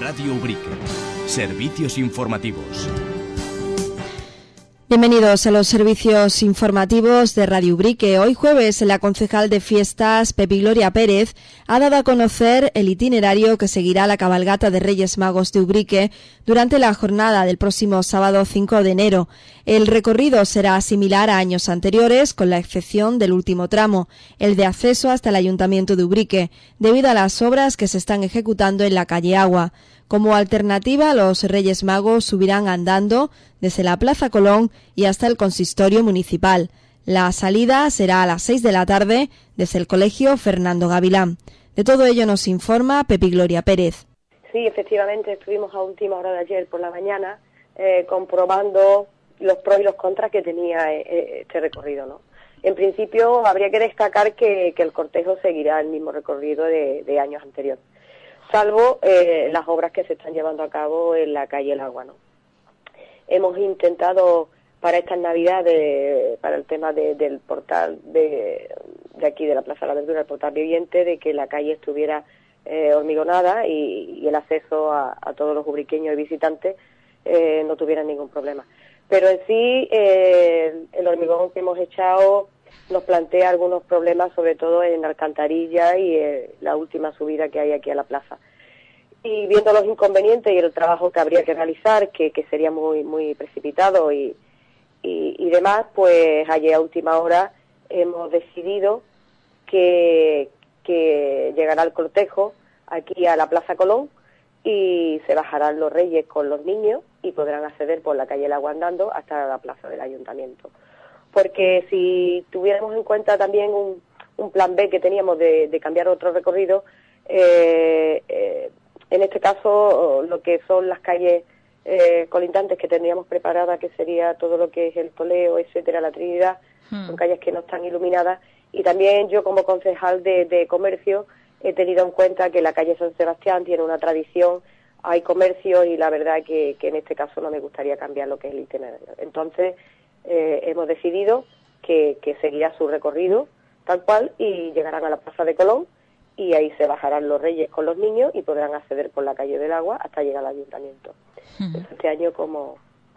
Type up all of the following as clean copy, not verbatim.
Radio Ubrique. Servicios informativos. Bienvenidos a los servicios informativos de Radio Ubrique. Hoy jueves, la concejal de fiestas, Pepi Gloria Pérez, ha dado a conocer el itinerario que seguirá la cabalgata de Reyes Magos de Ubrique durante la jornada del próximo sábado 5 de enero. El recorrido será similar a años anteriores, con la excepción del último tramo, el de acceso hasta el Ayuntamiento de Ubrique, debido a las obras que se están ejecutando en la calle Agua. Como alternativa, los Reyes Magos subirán andando desde la Plaza Colón y hasta el Consistorio Municipal. La salida será a las 6 de la tarde desde el Colegio Fernando Gavilán. De todo ello nos informa Pepi Gloria Pérez. Sí, efectivamente, estuvimos a última hora de ayer por la mañana comprobando los pros y los contras que tenía este recorrido, ¿no? En principio, habría que destacar que el cortejo seguirá el mismo recorrido de años anteriores, salvo las obras que se están llevando a cabo en la calle El Agua, ¿no? Hemos intentado para estas Navidades, para el tema del portal de aquí de la Plaza de la Verdura, el portal viviente, de que la calle estuviera hormigonada y el acceso a todos los ubriqueños y visitantes no tuvieran ningún problema. Pero en sí, el hormigón que hemos echado nos plantea algunos problemas, sobre todo en Alcantarilla y la última subida que hay aquí a la plaza. Y viendo los inconvenientes y el trabajo que habría que realizar, que sería muy precipitado y demás, pues ayer a última hora hemos decidido que llegará el cortejo aquí a la Plaza Colón y se bajarán los Reyes con los niños y podrán acceder por la calle El Agua andando hasta la plaza del Ayuntamiento. Porque si tuviéramos en cuenta también un plan B que teníamos de cambiar otro recorrido, en este caso lo que son las calles colindantes que tendríamos preparadas, que sería todo lo que es el Toleo, etcétera, la Trinidad, son calles que no están iluminadas, y también yo como concejal de comercio he tenido en cuenta que la calle San Sebastián tiene una tradición, hay comercios y la verdad que en este caso no me gustaría cambiar lo que es el itinerario. Entonces hemos decidido que seguirá su recorrido tal cual y llegarán a la Plaza de Colón y ahí se bajarán los Reyes con los niños y podrán acceder por la calle del Agua hasta llegar al Ayuntamiento. Este año como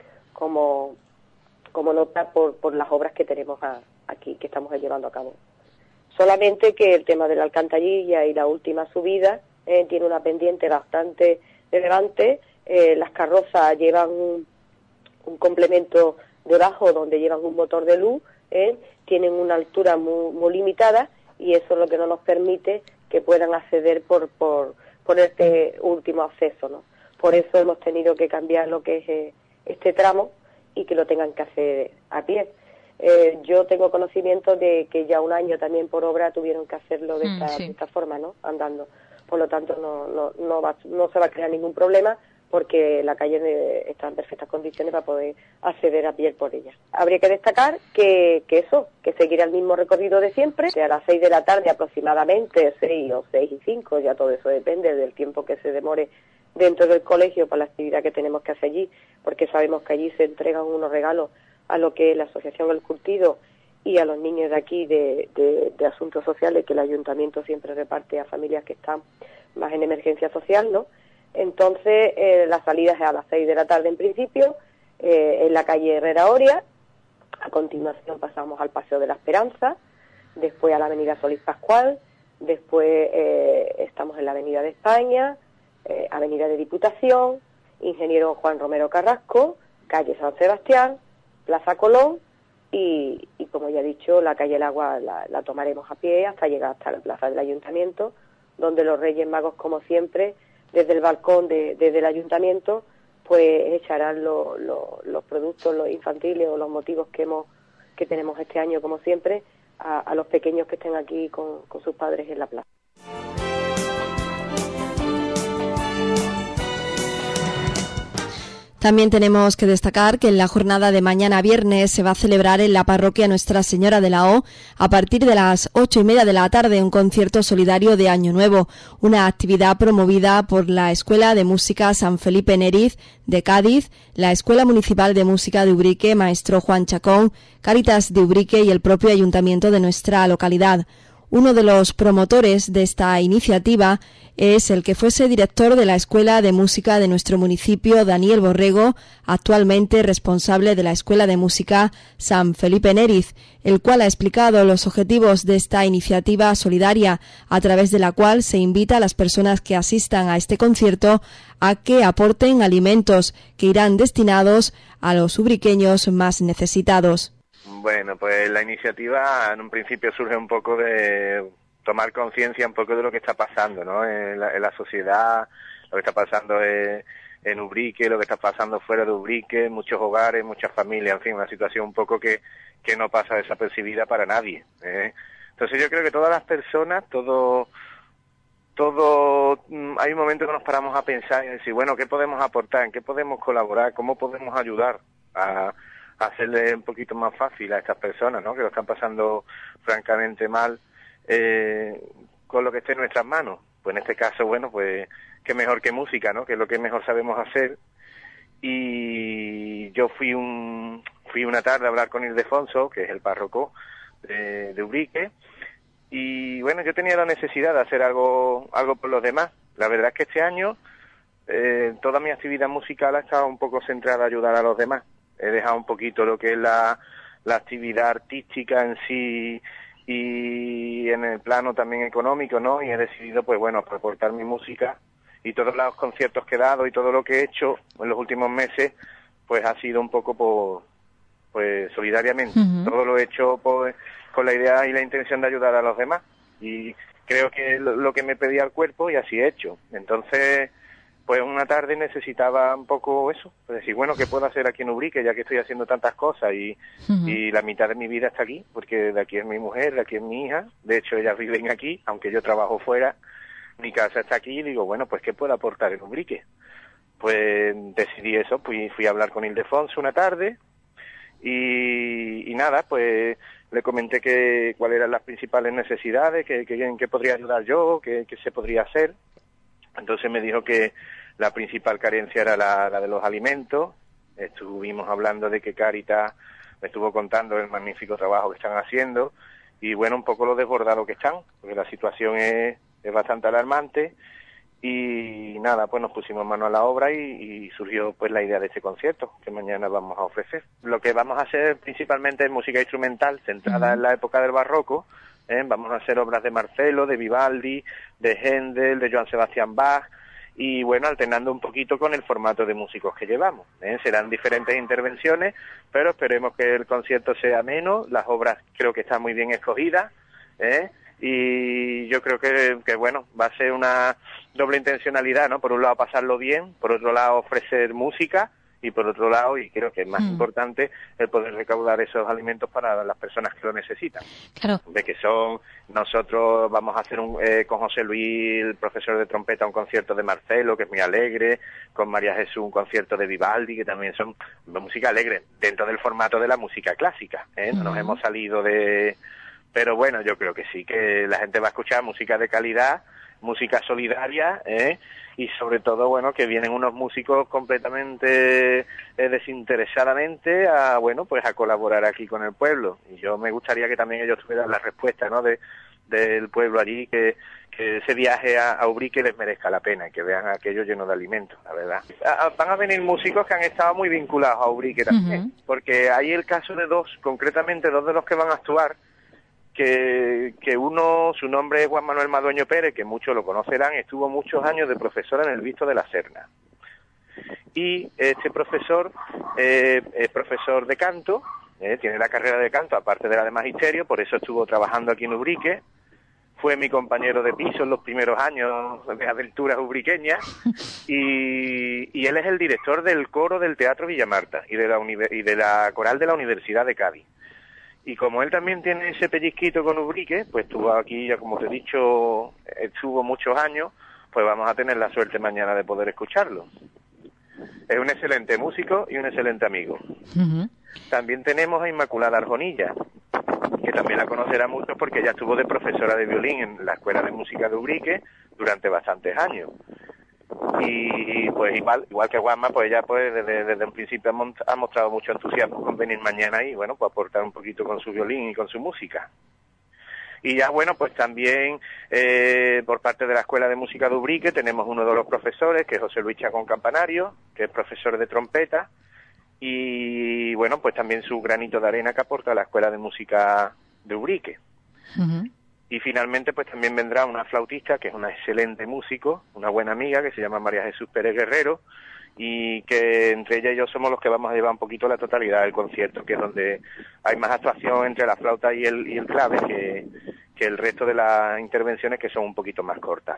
nota por las obras que tenemos aquí, que estamos llevando a cabo. Solamente que el tema de la alcantarilla y la última subida tiene una pendiente bastante relevante. Las carrozas llevan un complemento debajo donde llevan un motor de luz, tienen una altura muy limitada y eso es lo que no nos permite que puedan acceder por este último acceso, ¿no? Por eso hemos tenido que cambiar lo que es este tramo y que lo tengan que hacer a pie. Yo tengo conocimiento de que ya un año también por obra tuvieron que hacerlo de esta forma, ¿no? Andando. Por lo tanto no se va a crear ningún problema porque la calle está en perfectas condiciones para poder acceder a pie por ella. Habría que destacar que seguirá el mismo recorrido de siempre, que a las 6 de la tarde aproximadamente, 6 o 6 y 5, ya todo eso depende del tiempo que se demore dentro del colegio para la actividad que tenemos que hacer allí, porque sabemos que allí se entregan unos regalos a lo que es la Asociación El Curtido y a los niños de aquí de asuntos sociales que el Ayuntamiento siempre reparte a familias que están más en emergencia social, ¿no? Entonces, la salida es a las 6 de la tarde en principio, en la calle Herrera Oria. A continuación pasamos al Paseo de la Esperanza, después a la avenida Solís Pascual, después estamos en la avenida de España, avenida de Diputación, Ingeniero Juan Romero Carrasco, calle San Sebastián, Plaza Colón y como ya he dicho, la calle El Agua la tomaremos a pie hasta llegar hasta la plaza del Ayuntamiento, donde los Reyes Magos, como siempre, desde el balcón desde el Ayuntamiento, pues echarán los productos, los infantiles o los motivos que tenemos este año, como siempre, a los pequeños que estén aquí con sus padres en la plaza. También tenemos que destacar que en la jornada de mañana viernes se va a celebrar en la parroquia Nuestra Señora de la O, a partir de las 8:30 de la tarde, un concierto solidario de Año Nuevo, una actividad promovida por la Escuela de Música San Felipe Neriz de Cádiz, la Escuela Municipal de Música de Ubrique, Maestro Juan Chacón, Cáritas de Ubrique y el propio Ayuntamiento de nuestra localidad. Uno de los promotores de esta iniciativa es el que fuese director de la Escuela de Música de nuestro municipio, Daniel Borrego, actualmente responsable de la Escuela de Música San Felipe Neriz, el cual ha explicado los objetivos de esta iniciativa solidaria, a través de la cual se invita a las personas que asistan a este concierto a que aporten alimentos que irán destinados a los ubriqueños más necesitados. Bueno, pues la iniciativa en un principio surge un poco de tomar conciencia un poco de lo que está pasando, ¿no? En la sociedad, lo que está pasando en Ubrique, lo que está pasando fuera de Ubrique, muchos hogares, muchas familias, en fin, una situación un poco que no pasa desapercibida para nadie, ¿eh? Entonces yo creo que todas las personas, todo hay un momento que nos paramos a pensar y decir, bueno, ¿qué podemos aportar? ¿En qué podemos colaborar? ¿Cómo podemos ayudar a hacerle un poquito más fácil a estas personas, ¿no? Que lo están pasando francamente mal, con lo que esté en nuestras manos? Pues en este caso, bueno, pues qué mejor que música, ¿no? Que es lo que mejor sabemos hacer. Y yo fui una tarde a hablar con Ildefonso, que es el párroco de Ubrique, y bueno, yo tenía la necesidad de hacer algo por los demás. La verdad es que este año toda mi actividad musical ha estado un poco centrada a ayudar a los demás. He dejado un poquito lo que es la actividad artística en sí y en el plano también económico, ¿no? Y he decidido, pues bueno, aportar mi música, y todos los conciertos que he dado y todo lo que he hecho en los últimos meses, pues ha sido un poco pues solidariamente. Uh-huh. Todo lo he hecho pues con la idea y la intención de ayudar a los demás, y creo que es lo que me pedía el cuerpo, y así he hecho. Entonces, pues una tarde necesitaba un poco eso, pues decir, bueno, ¿qué puedo hacer aquí en Ubrique, ya que estoy haciendo tantas cosas y la mitad de mi vida está aquí? Porque de aquí es mi mujer, de aquí es mi hija, de hecho ellas viven aquí, aunque yo trabajo fuera, mi casa está aquí, y digo, bueno, pues ¿qué puedo aportar en Ubrique? Pues decidí eso, pues fui a hablar con Ildefonso una tarde, y nada, pues le comenté cuáles eran las principales necesidades, en qué podría ayudar yo, qué se podría hacer. Entonces me dijo que la principal carencia era la de los alimentos. Estuvimos hablando de que Cáritas me estuvo contando el magnífico trabajo que están haciendo, y bueno, un poco lo desbordado que están, porque la situación es bastante alarmante. Y nada, pues nos pusimos mano a la obra y surgió pues la idea de este concierto que mañana vamos a ofrecer. Lo que vamos a hacer principalmente es música instrumental centrada en la época del barroco. Vamos a hacer obras de Marcelo, de Vivaldi, de Händel, de Johann Sebastian Bach, y bueno, alternando un poquito con el formato de músicos que llevamos. Serán diferentes intervenciones, pero esperemos que el concierto sea ameno. Las obras creo que están muy bien escogidas, y yo creo que bueno, va a ser una doble intencionalidad, ¿no? Por un lado pasarlo bien, por otro lado ofrecer música, y por otro lado, y creo que es más importante, el poder recaudar esos alimentos para las personas que lo necesitan. Claro. De que nosotros vamos a hacer con José Luis, el profesor de trompeta, un concierto de Marcelo, que es muy alegre, con María Jesús un concierto de Vivaldi, que también son música alegre, dentro del formato de la música clásica, No nos hemos salido de... Pero bueno, yo creo que sí, que la gente va a escuchar música de calidad, música solidaria, y sobre todo, bueno, que vienen unos músicos completamente desinteresadamente a colaborar aquí con el pueblo. Y yo me gustaría que también ellos tuvieran la respuesta, ¿no?, del pueblo allí, que ese viaje a Ubrique les merezca la pena, y que vean aquello lleno de alimentos, la verdad. Van a venir músicos que han estado muy vinculados a Ubrique también, porque hay el caso de concretamente dos de los que van a actuar, que uno, su nombre es Juan Manuel Madueño Pérez, que muchos lo conocerán, estuvo muchos años de profesor en el Visto de la Serna. Y este profesor es profesor de canto, tiene la carrera de canto aparte de la de magisterio, por eso estuvo trabajando aquí en Ubrique. Fue mi compañero de piso en los primeros años de aventuras ubriqueñas, y él es el director del coro del Teatro Villamarta y de la coral de la Universidad de Cádiz. Y como él también tiene ese pellizquito con Ubrique, pues estuvo aquí, ya como te he dicho, estuvo muchos años, pues vamos a tener la suerte mañana de poder escucharlo. Es un excelente músico y un excelente amigo. También tenemos a Inmaculada Arjonilla, que también la conocerá mucho porque ella estuvo de profesora de violín en la Escuela de Música de Ubrique durante bastantes años. Y pues igual que Juanma, pues ella pues desde un principio ha mostrado mucho entusiasmo con venir mañana y bueno, pues aportar un poquito con su violín y con su música. Y ya bueno, pues también por parte de la Escuela de Música de Ubrique tenemos uno de los profesores, que es José Luis Chacón Campanario, que es profesor de trompeta, y bueno, pues también su granito de arena que aporta a la Escuela de Música de Ubrique. Uh-huh. Y finalmente pues también vendrá una flautista que es una excelente músico, una buena amiga que se llama María Jesús Pérez Guerrero, y que entre ella y yo somos los que vamos a llevar un poquito la totalidad del concierto, que es donde hay más actuación entre la flauta y el clave que el resto de las intervenciones, que son un poquito más cortas.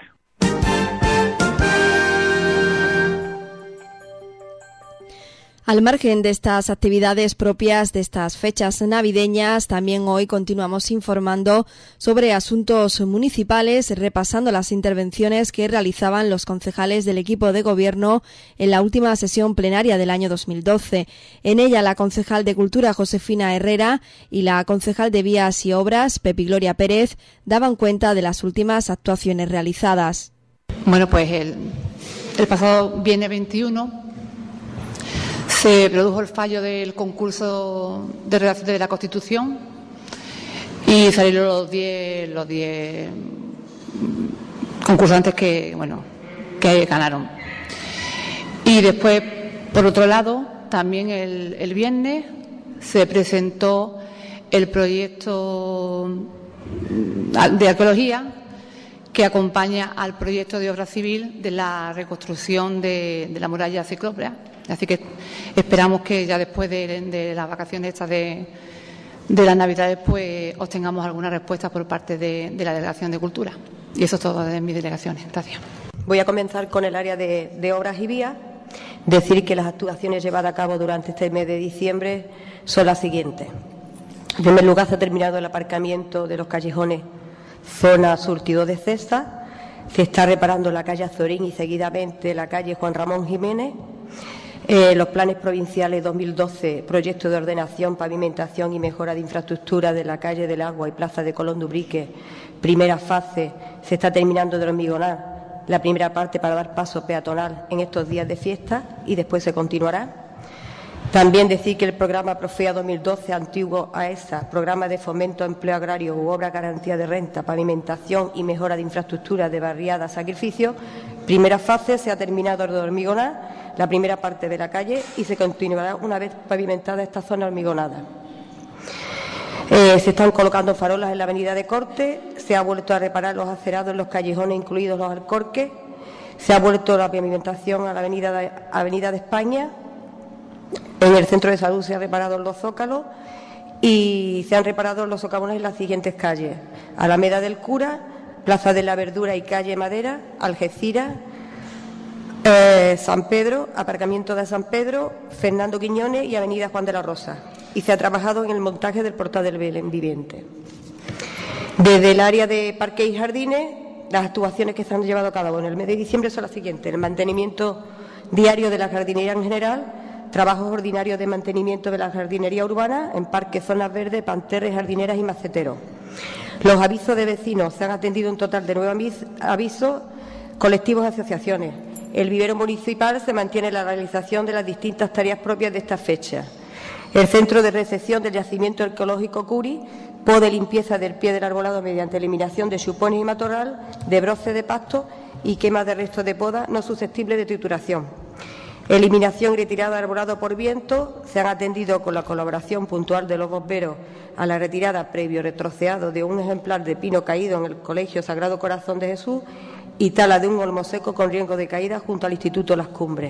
Al margen de estas actividades propias de estas fechas navideñas, también hoy continuamos informando sobre asuntos municipales, repasando las intervenciones que realizaban los concejales del equipo de gobierno en la última sesión plenaria del año 2012. En ella, la concejal de Cultura, Josefina Herrera, y la concejal de Vías y Obras, Pepi Gloria Pérez, daban cuenta de las últimas actuaciones realizadas. Bueno, pues el pasado viernes 21 se produjo el fallo del concurso de redacción de la Constitución y salieron los 10 concursantes que ganaron. Y después, por otro lado, también el viernes se presentó el proyecto de arqueología que acompaña al proyecto de obra civil de la reconstrucción de la muralla ciclópea. Así que esperamos que ya después de las vacaciones estas de las Navidades pues obtengamos alguna respuesta por parte de la Delegación de Cultura. Y eso es todo de mis delegaciones. Gracias. Voy a comenzar con el área de obras y vías. Decir que las actuaciones llevadas a cabo durante este mes de diciembre son las siguientes. En primer lugar, se ha terminado el aparcamiento de los callejones zona surtido de Cesta. Se está reparando la calle Azorín y seguidamente la calle Juan Ramón Jiménez. Los planes provinciales 2012, proyecto de ordenación, pavimentación y mejora de infraestructura de la calle del Agua y Plaza de Colón de Ubrique, primera fase, se está terminando de hormigonar la primera parte para dar paso peatonal en estos días de fiesta y después se continuará. También decir que el programa Profea 2012, antiguo AESA, programa de fomento a empleo agrario u obra garantía de renta, pavimentación y mejora de infraestructura de barriada Sacrificio, primera fase, se ha terminado de hormigonar la primera parte de la calle y se continuará una vez pavimentada esta zona hormigonada. Se están colocando farolas en la avenida de Corte, se ha vuelto a reparar los acerados en los callejones, incluidos los alcorques, se ha vuelto la pavimentación a la avenida de España, en el centro de salud se han reparado los zócalos y se han reparado los socavones en las siguientes calles: Alameda del Cura, Plaza de la Verdura y calle Madera, Algeciras, San Pedro, aparcamiento de San Pedro, Fernando Quiñones y avenida Juan de la Rosa. Y se ha trabajado en el montaje del portal del Belén viviente. Desde el área de parques y jardines, las actuaciones que se han llevado a cabo en el mes de diciembre son las siguientes: el mantenimiento diario de la jardinería en general, trabajos ordinarios de mantenimiento de la jardinería urbana en parques, zonas verdes, panterres, jardineras y maceteros. Los avisos de vecinos, se han atendido un total de 9 avisos, colectivos y asociaciones. El vivero municipal se mantiene en la realización de las distintas tareas propias de esta fecha. El centro de recepción del yacimiento arqueológico Curi, poda y limpieza del pie del arbolado mediante eliminación de chupones y matorral, de broce de pasto y quema de restos de poda no susceptibles de trituración. Eliminación y retirada de arbolado por viento. Se han atendido con la colaboración puntual de los bomberos a la retirada previo retroceado de un ejemplar de pino caído en el Colegio Sagrado Corazón de Jesús y tala de un olmo seco con riesgo de caída junto al Instituto Las Cumbres.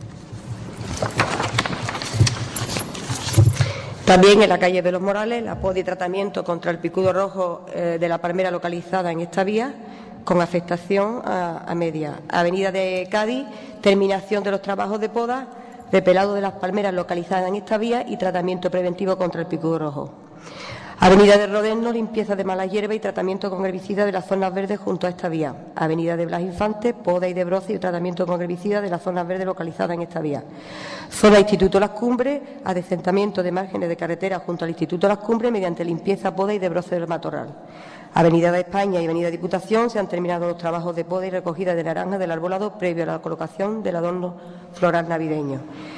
También en la calle de los Morales, la poda y tratamiento contra el picudo rojo de la palmera localizada en esta vía, con afectación a media. Avenida de Cádiz, terminación de los trabajos de poda, repelado de las palmeras localizadas en esta vía y tratamiento preventivo contra el picudo rojo. Avenida de Rodeno, limpieza de mala hierba y tratamiento con herbicida de las zonas verdes junto a esta vía. Avenida de Blas Infante, poda y de broce y tratamiento con herbicida de las zonas verdes localizadas en esta vía. Zona Instituto Las Cumbres, adecentamiento de márgenes de carretera junto al Instituto Las Cumbres mediante limpieza, poda y de broce del matorral. Avenida de España y Avenida Diputación se han terminado los trabajos de poda y recogida de naranja del arbolado previo a la colocación del adorno floral navideño.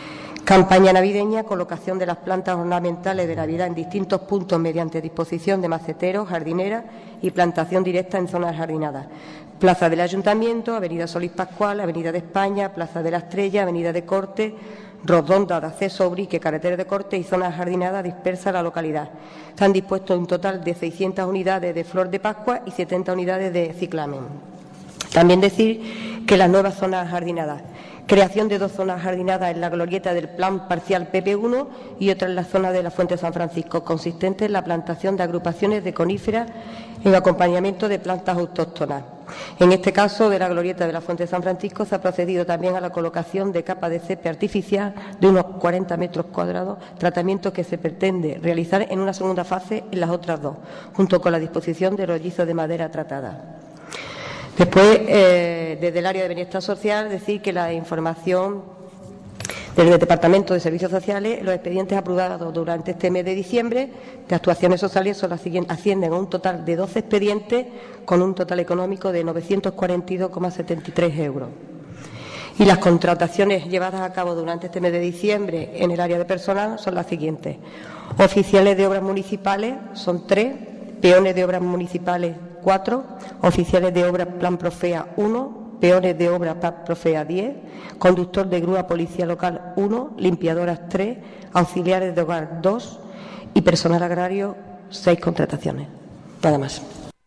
Campaña navideña, colocación de las plantas ornamentales de Navidad en distintos puntos mediante disposición de maceteros, jardineras y plantación directa en zonas jardinadas. Plaza del Ayuntamiento, Avenida Solís Pascual, Avenida de España, Plaza de la Estrella, Avenida de Corte, Rodonda de acceso a Ubrique, carretera de Corte y zonas jardinadas dispersas en la localidad. Están dispuestos un total de 600 unidades de flor de Pascua y 70 unidades de ciclamen. También decir que las nuevas zonas jardinadas. Creación de 2 zonas jardinadas en la glorieta del Plan Parcial PP1 y otra en la zona de la Fuente de San Francisco, consistente en la plantación de agrupaciones de coníferas en acompañamiento de plantas autóctonas. En este caso, de la glorieta de la Fuente de San Francisco, se ha procedido también a la colocación de capas de césped artificial de unos 40 metros cuadrados, tratamiento que se pretende realizar en una segunda fase en las otras 2, junto con la disposición de rollizos de madera tratada. Después, desde el área de bienestar social, decir que la información del Departamento de Servicios Sociales, los expedientes aprobados durante este mes de diciembre de actuaciones sociales ascienden a un total de 12 expedientes con un total económico de 942,73 euros. Y las contrataciones llevadas a cabo durante este mes de diciembre en el área de personal son las siguientes. Oficiales de obras municipales son 3, peones de obras municipales 4, oficiales de obras Plan Profea 1, peones de obra Plan Profea 10, conductor de grúa Policía Local 1, limpiadoras 3, auxiliares de hogar 2 y personal agrario 6 contrataciones. Nada más.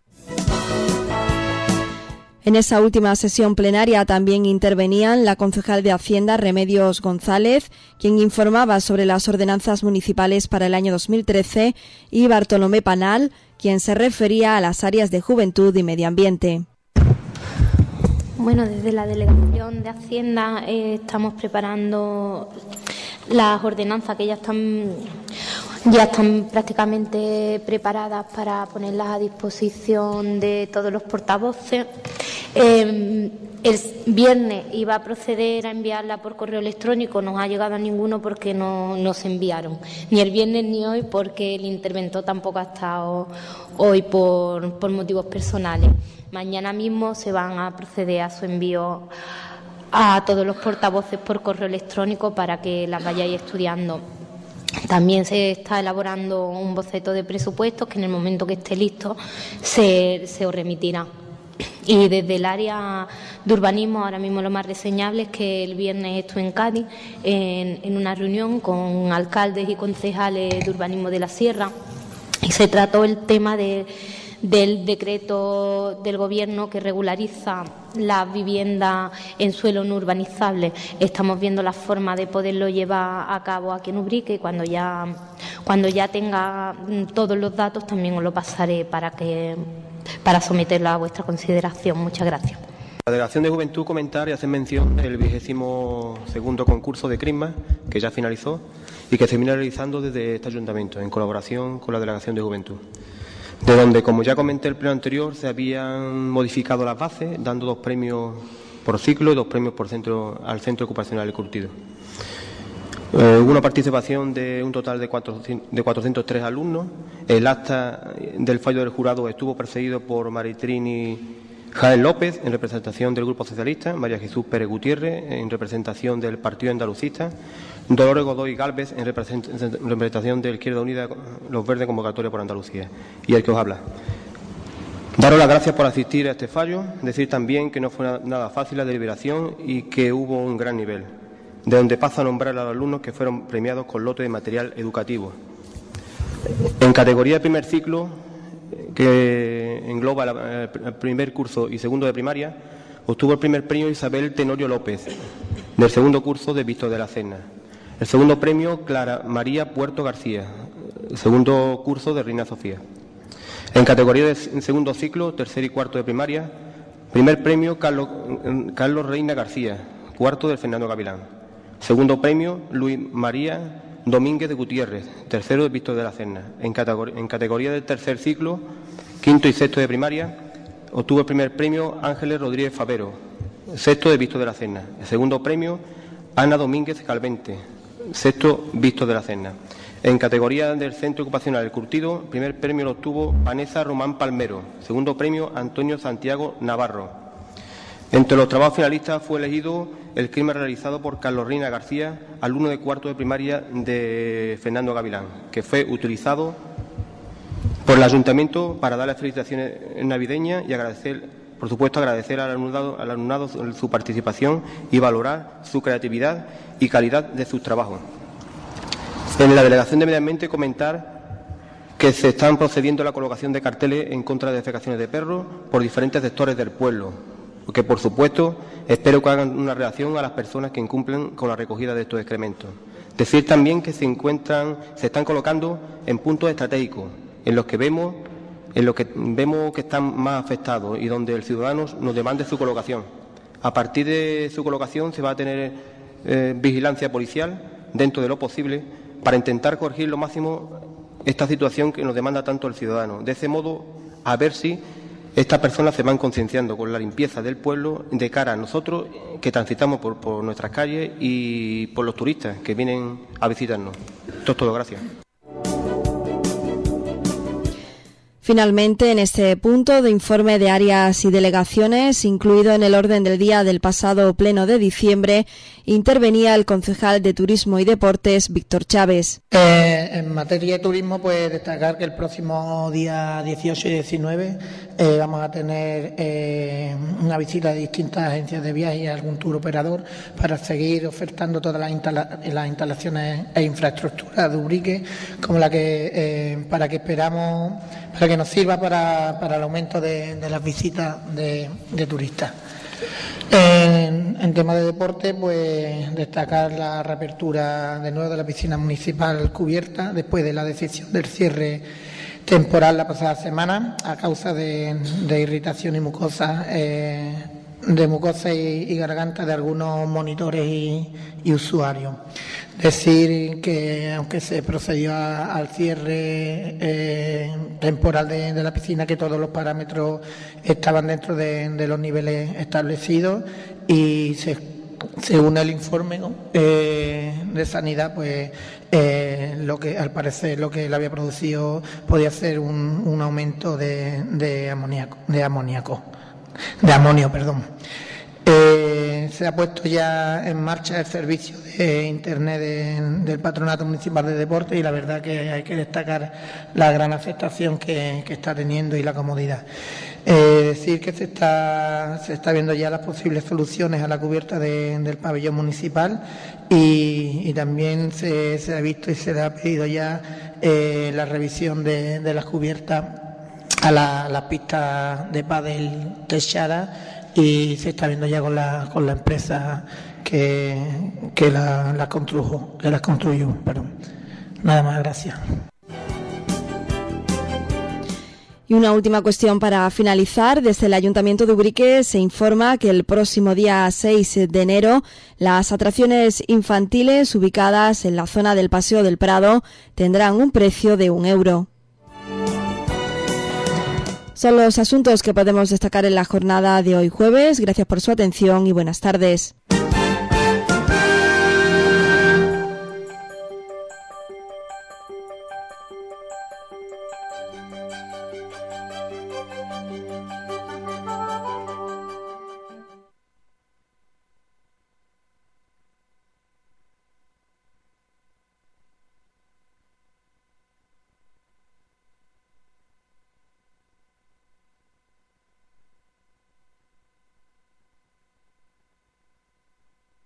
En esa última sesión plenaria también intervenían la concejal de Hacienda, Remedios González, quien informaba sobre las ordenanzas municipales para el año 2013, y Bartolomé Panal, quien se refería a las áreas de juventud y medio ambiente. Bueno, desde la Delegación de Hacienda estamos preparando las ordenanzas que ya están prácticamente preparadas para ponerlas a disposición de todos los portavoces. El viernes iba a proceder a enviarla por correo electrónico, no ha llegado a ninguno porque no se enviaron, ni el viernes ni hoy, porque el interventor tampoco ha estado hoy por motivos personales. Mañana mismo se van a proceder a su envío a todos los portavoces por correo electrónico para que las vayáis estudiando. También se está elaborando un boceto de presupuestos que en el momento que esté listo se os remitirá. Y desde el área de urbanismo, ahora mismo lo más reseñable es que el viernes estuve en Cádiz en una reunión con alcaldes y concejales de urbanismo de la Sierra y se trató el tema del decreto del Gobierno que regulariza las viviendas en suelo no urbanizable. Estamos viendo la forma de poderlo llevar a cabo aquí en Ubrique y cuando ya tenga todos los datos también os lo pasaré para someterlo a vuestra consideración. Muchas gracias. La Delegación de Juventud comentar y hacer mención del 22º concurso de Crisma, que ya finalizó y que se viene realizando desde este Ayuntamiento en colaboración con la Delegación de Juventud, de donde, como ya comenté el pleno anterior, se habían modificado las bases, dando 2 premios por ciclo y 2 premios por al Centro Ocupacional El Curtido. Hubo una participación de un total de 403 alumnos. El acta del fallo del jurado estuvo precedido por Maritrini Jaén López, en representación del Grupo Socialista, María Jesús Pérez Gutiérrez, en representación del Partido Andalucista, Dolores Godoy Gálvez, en representación de Izquierda Unida, Los Verdes, Convocatoria por Andalucía, y el que os habla. Daros las gracias por asistir a este fallo, decir también que no fue nada fácil la deliberación y que hubo un gran nivel, de donde paso a nombrar a los alumnos que fueron premiados con lote de material educativo. En categoría de primer ciclo, que engloba el primer curso y segundo de primaria, obtuvo el primer premio Isabel Tenorio López, del segundo curso de Víctor de la Serna. El segundo premio Clara María Puerto García, el segundo curso de Reina Sofía. En categoría de segundo ciclo, tercer y cuarto de primaria, primer premio Carlos Reina García, cuarto del Fernando Gavilán. Segundo premio Luis María Domínguez de Gutiérrez, tercero de Víctor de la Serna. En categoría del tercer ciclo, quinto y sexto de primaria, obtuvo el primer premio Ángeles Rodríguez Favero, sexto de Víctor de la Serna. El segundo premio Ana Domínguez Calvente, sexto Víctor de la Serna. En categoría del Centro Ocupacional El Curtido, primer premio lo obtuvo Vanessa Román Palmero, segundo premio Antonio Santiago Navarro. Entre los trabajos finalistas fue elegido el crimen realizado por Carlos Reina García, alumno de cuarto de primaria de Fernando Gavilán, que fue utilizado por el Ayuntamiento para dar las felicitaciones navideñas y por supuesto, agradecer al alumnado su participación y valorar su creatividad y calidad de sus trabajos. En la Delegación de Medio Ambiente comentar que se están procediendo a la colocación de carteles en contra de defecaciones de perros por diferentes sectores del pueblo, que por supuesto espero que hagan una reacción a las personas que incumplen con la recogida de estos excrementos. Decir también que se están colocando en puntos estratégicos, en los que vemos que están más afectados y donde el ciudadano nos demande su colocación. A partir de su colocación se va a tener vigilancia policial dentro de lo posible para intentar corregir lo máximo esta situación que nos demanda tanto el ciudadano. De ese modo, a ver si estas personas se van concienciando con la limpieza del pueblo de cara a nosotros que transitamos por nuestras calles y por los turistas que vienen a visitarnos. Esto es todo, gracias. Finalmente, en este punto de informe de áreas y delegaciones, incluido en el orden del día del pasado pleno de diciembre, intervenía el concejal de Turismo y Deportes, Víctor Chávez. En materia de turismo, pues destacar que el próximo día 18 y 19 vamos a tener una visita de distintas agencias de viajes y algún tour operador para seguir ofertando todas las instalaciones e infraestructuras de Ubrique, como la que para que nos sirva para el aumento de las visitas de turistas. En tema de deporte, pues destacar la reapertura de nuevo de la piscina municipal cubierta después de la decisión del cierre temporal la pasada semana a causa de irritación y mucosa y garganta de algunos monitores y usuarios. Decir que aunque se procedió al cierre temporal de la piscina, que todos los parámetros estaban dentro de los niveles establecidos y según el informe de sanidad, pues lo que al parecer lo que le había producido podía ser un aumento de amonio. Se ha puesto ya en marcha el servicio de internet del Patronato Municipal de Deportes y la verdad que hay que destacar la gran aceptación que está teniendo y la comodidad. Decir que se está viendo ya las posibles soluciones a la cubierta del pabellón municipal y también se ha visto y se le ha pedido ya la revisión de las cubiertas a las pistas de pádel techadas y se está viendo ya con la empresa que las construyó. Nada más, gracias. Y una última cuestión para finalizar. Desde el Ayuntamiento de Ubrique se informa que el próximo día 6 de enero las atracciones infantiles ubicadas en la zona del Paseo del Prado tendrán un precio de 1 euro. Son los asuntos que podemos destacar en la jornada de hoy jueves. Gracias por su atención y buenas tardes.